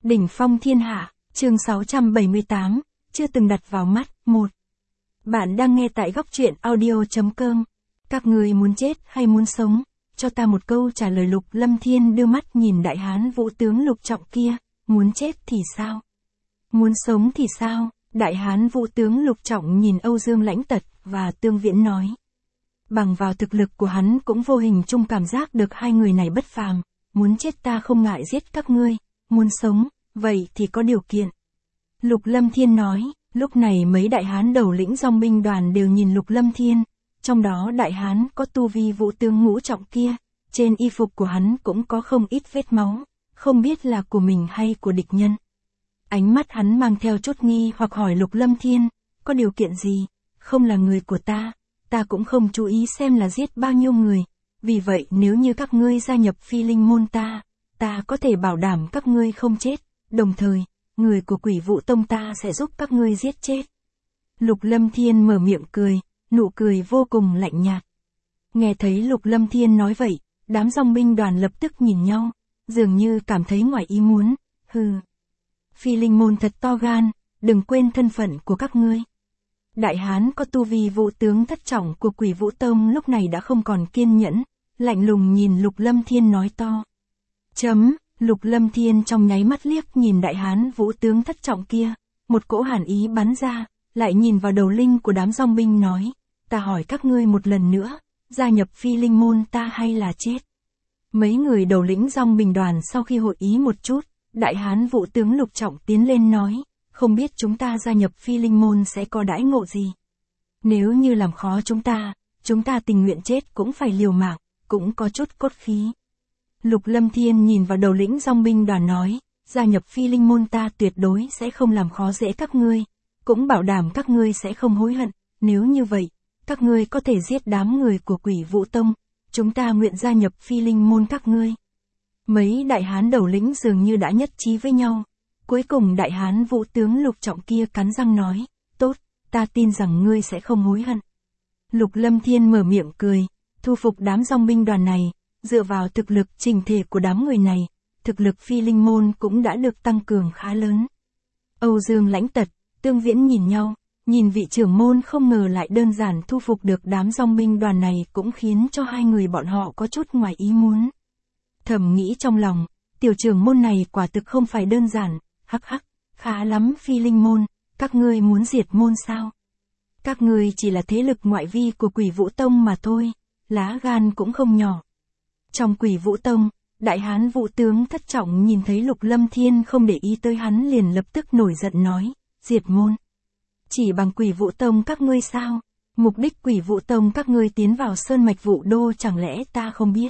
Đỉnh phong thiên hạ, chương 678, chưa từng đặt vào mắt, 1. Bạn đang nghe tại góc truyện audio.com. Các người muốn chết hay muốn sống? Cho ta một câu trả lời. Lục Lâm Thiên đưa mắt nhìn đại hán vũ tướng Lục Trọng kia, muốn chết thì sao? Muốn sống thì sao? Đại hán vũ tướng Lục Trọng nhìn Âu Dương Lãnh Tật và Tương Viễn nói. Bằng vào thực lực của hắn cũng vô hình chung cảm giác được hai người này bất phàm, muốn chết ta không ngại giết các ngươi, muốn sống, vậy thì có điều kiện. Lục Lâm Thiên nói, lúc này mấy đại hán đầu lĩnh dòng binh đoàn đều nhìn Lục Lâm Thiên, trong đó đại hán có tu vi vũ tướng Ngũ Trọng kia, trên y phục của hắn cũng có không ít vết máu, không biết là của mình hay của địch nhân. Ánh mắt hắn mang theo chút nghi hoặc hỏi Lục Lâm Thiên, có điều kiện gì? Không là người của ta cũng không chú ý xem là giết bao nhiêu người, vì vậy nếu như các ngươi gia nhập Phi Linh môn ta có thể bảo đảm các ngươi không chết, đồng thời, người của Quỷ Vũ Tông ta sẽ giúp các ngươi giết chết. Lục Lâm Thiên mở miệng cười, nụ cười vô cùng lạnh nhạt. Nghe thấy Lục Lâm Thiên nói vậy, đám dòng binh đoàn lập tức nhìn nhau, dường như cảm thấy ngoài ý muốn, Phi Linh môn thật to gan, đừng quên thân phận của các ngươi. Đại hán có tu vi vũ tướng thất trọng của Quỷ Vũ Tông lúc này đã không còn kiên nhẫn, lạnh lùng nhìn Lục Lâm Thiên nói to. Lục Lâm Thiên trong nháy mắt liếc nhìn đại hán vũ tướng thất trọng kia, một cỗ hàn ý bắn ra, lại nhìn vào đầu linh của đám dòng binh nói, ta hỏi các ngươi một lần nữa, gia nhập Phi Linh môn ta hay là chết? Mấy người đầu lĩnh dòng binh đoàn sau khi hội ý một chút, đại hán vũ tướng Lục Trọng tiến lên nói, không biết chúng ta gia nhập Phi Linh môn sẽ có đãi ngộ gì? Nếu như làm khó chúng ta tình nguyện chết cũng phải liều mạng, cũng có chút cốt khí. Lục Lâm Thiên nhìn vào đầu lĩnh dòng binh đoàn nói, gia nhập Phi Linh môn ta tuyệt đối sẽ không làm khó dễ các ngươi, cũng bảo đảm các ngươi sẽ không hối hận, nếu như vậy, các ngươi có thể giết đám người của Quỷ Vũ Tông, chúng ta nguyện gia nhập Phi Linh môn các ngươi. Mấy đại hán đầu lĩnh dường như đã nhất trí với nhau, cuối cùng đại hán vũ tướng Lục Trọng kia cắn răng nói, tốt, ta tin rằng ngươi sẽ không hối hận. Lục Lâm Thiên mở miệng cười, thu phục đám dòng binh đoàn này. Dựa vào thực lực trình thể của đám người này, thực lực Phi Linh môn cũng đã được tăng cường khá lớn. Âu Dương Lãnh Tật, Tương Viễn nhìn nhau, nhìn vị trưởng môn không ngờ lại đơn giản thu phục được đám dòng binh đoàn này cũng khiến cho hai người bọn họ có chút ngoài ý muốn. Thầm nghĩ trong lòng, tiểu trưởng môn này quả thực không phải đơn giản, khá lắm Phi Linh môn, các ngươi muốn diệt môn sao? Các ngươi chỉ là thế lực ngoại vi của Quỷ Vũ Tông mà thôi, lá gan cũng không nhỏ. Trong Quỷ Vũ Tông, đại hán vũ tướng thất trọng nhìn thấy Lục Lâm Thiên không để ý tới hắn liền lập tức nổi giận nói, diệt môn. Chỉ bằng Quỷ Vũ Tông các ngươi sao? Mục đích Quỷ Vũ Tông các ngươi tiến vào Sơn Mạch Vũ Đô chẳng lẽ ta không biết?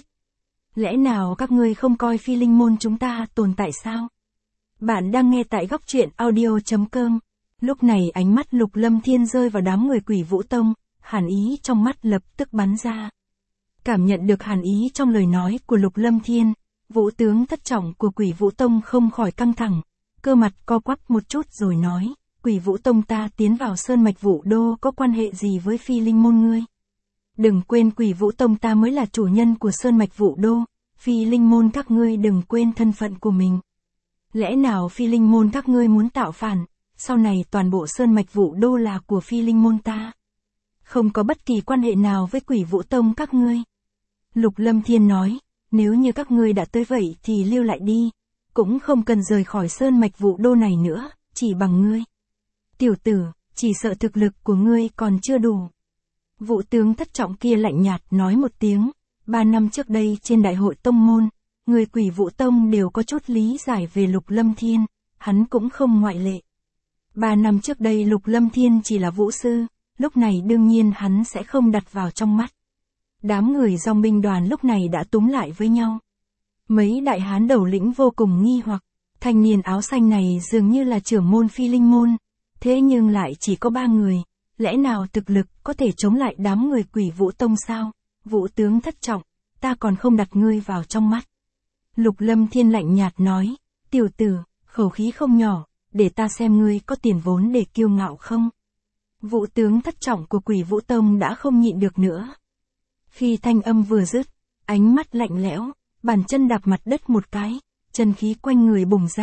Lẽ nào các ngươi không coi Phi Linh môn chúng ta tồn tại sao? Bạn đang nghe tại góc truyện audio.com. Lúc này ánh mắt Lục Lâm Thiên rơi vào đám người Quỷ Vũ Tông, hàn ý trong mắt lập tức bắn ra. Cảm nhận được hàn ý trong lời nói của Lục Lâm Thiên, vũ tướng thất trọng của Quỷ Vũ Tông không khỏi căng thẳng, cơ mặt co quắp một chút rồi nói, Quỷ Vũ Tông ta tiến vào Sơn Mạch Vũ Đô có quan hệ gì với Phi Linh môn ngươi? Đừng quên Quỷ Vũ Tông ta mới là chủ nhân của Sơn Mạch Vũ Đô, Phi Linh môn các ngươi đừng quên thân phận của mình. Lẽ nào Phi Linh môn các ngươi muốn tạo phản, sau này toàn bộ Sơn Mạch Vũ Đô là của Phi Linh môn ta? Không có bất kỳ quan hệ nào với Quỷ Vũ Tông các ngươi. Lục Lâm Thiên nói, nếu như các ngươi đã tới vậy thì lưu lại đi, cũng không cần rời khỏi Sơn Mạch Vũ Đô này nữa, chỉ bằng ngươi. Tiểu tử, chỉ sợ thực lực của ngươi còn chưa đủ. Vũ tướng thất trọng kia lạnh nhạt nói một tiếng, 3 năm trước đây trên đại hội tông môn, người Quỷ Vũ Tông đều có chút lý giải về Lục Lâm Thiên, hắn cũng không ngoại lệ. 3 năm trước đây Lục Lâm Thiên chỉ là vũ sư, lúc này đương nhiên hắn sẽ không đặt vào trong mắt. Đám người dòng binh đoàn lúc này đã túm lại với nhau. Mấy đại hán đầu lĩnh vô cùng nghi hoặc, thanh niên áo xanh này dường như là trưởng môn Phi Linh môn, thế nhưng lại chỉ có 3 người, lẽ nào thực lực có thể chống lại đám người Quỷ Vũ Tông sao? Vũ tướng thất trọng, ta còn không đặt ngươi vào trong mắt. Lục Lâm Thiên lạnh nhạt nói, tiểu tử, khẩu khí không nhỏ, để ta xem ngươi có tiền vốn để kiêu ngạo không? Vũ tướng thất trọng của Quỷ Vũ Tông đã không nhịn được nữa. Khi thanh âm vừa dứt, ánh mắt lạnh lẽo, bàn chân đạp mặt đất một cái, chân khí quanh người bùng ra,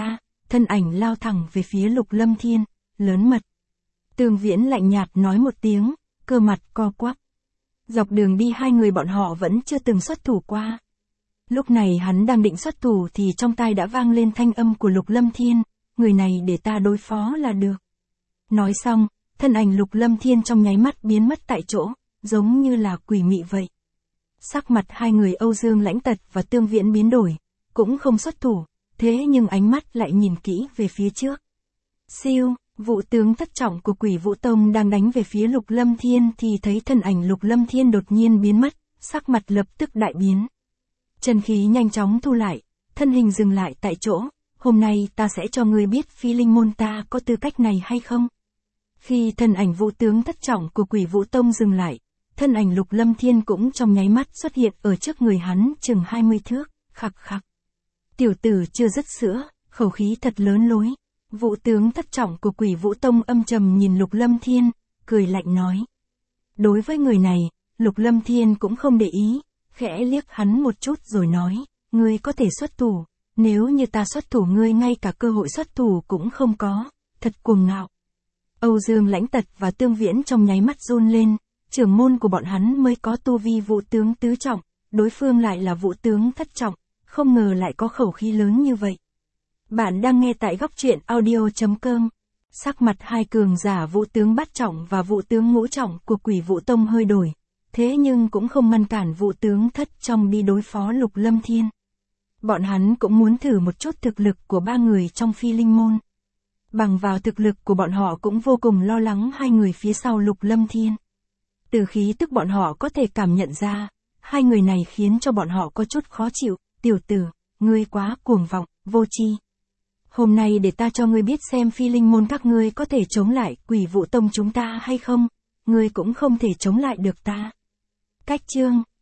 thân ảnh lao thẳng về phía Lục Lâm Thiên, lớn mật. Tương Viễn lạnh nhạt nói một tiếng, cơ mặt co quắp. Dọc đường đi hai người bọn họ vẫn chưa từng xuất thủ qua. Lúc này hắn đang định xuất thủ thì trong tai đã vang lên thanh âm của Lục Lâm Thiên, người này để ta đối phó là được. Nói xong, thân ảnh Lục Lâm Thiên trong nháy mắt biến mất tại chỗ, giống như là quỷ mị vậy. Sắc mặt hai người Âu Dương Lãnh Tật và Tương Viễn biến đổi, cũng không xuất thủ, thế nhưng ánh mắt lại nhìn kỹ về phía trước. Siêu, vụ tướng thất trọng của Quỷ Vũ Tông đang đánh về phía Lục Lâm Thiên thì thấy thân ảnh Lục Lâm Thiên đột nhiên biến mất, sắc mặt lập tức đại biến. Chân khí nhanh chóng thu lại, thân hình dừng lại tại chỗ, hôm nay ta sẽ cho ngươi biết Phi Linh môn ta có tư cách này hay không. Khi thân ảnh vũ tướng thất trọng của Quỷ Vũ Tông dừng lại, thân ảnh Lục Lâm Thiên cũng trong nháy mắt xuất hiện ở trước người hắn chừng 20 thước, khặc khặc. Tiểu tử chưa dứt sữa, khẩu khí thật lớn lối. Vũ tướng thất trọng của Quỷ Vũ Tông âm trầm nhìn Lục Lâm Thiên, cười lạnh nói. Đối với người này, Lục Lâm Thiên cũng không để ý, khẽ liếc hắn một chút rồi nói, ngươi có thể xuất thủ, nếu như ta xuất thủ ngươi ngay cả cơ hội xuất thủ cũng không có, thật cuồng ngạo. Âu Dương Lãnh Tật và Tương Viễn trong nháy mắt run lên, trưởng môn của bọn hắn mới có tu vi vũ tướng tứ trọng, đối phương lại là vũ tướng thất trọng, không ngờ lại có khẩu khí lớn như vậy. Bạn đang nghe tại góc truyện audio.com. Sắc mặt hai cường giả vũ tướng bát trọng và vũ tướng ngũ trọng của Quỷ Vũ Tông hơi đổi, thế nhưng cũng không ngăn cản vũ tướng thất trọng đi đối phó Lục Lâm Thiên. Bọn hắn cũng muốn thử một chút thực lực của ba người trong Phi Linh môn. Bằng vào thực lực của bọn họ cũng vô cùng lo lắng hai người phía sau Lục Lâm Thiên. Từ khí tức bọn họ có thể cảm nhận ra, hai người này khiến cho bọn họ có chút khó chịu. Tiểu tử, ngươi quá cuồng vọng, vô tri. Hôm nay để ta cho ngươi biết xem Phi Linh môn các ngươi có thể chống lại Quỷ Vũ Tông chúng ta hay không, ngươi cũng không thể chống lại được ta. Cách chương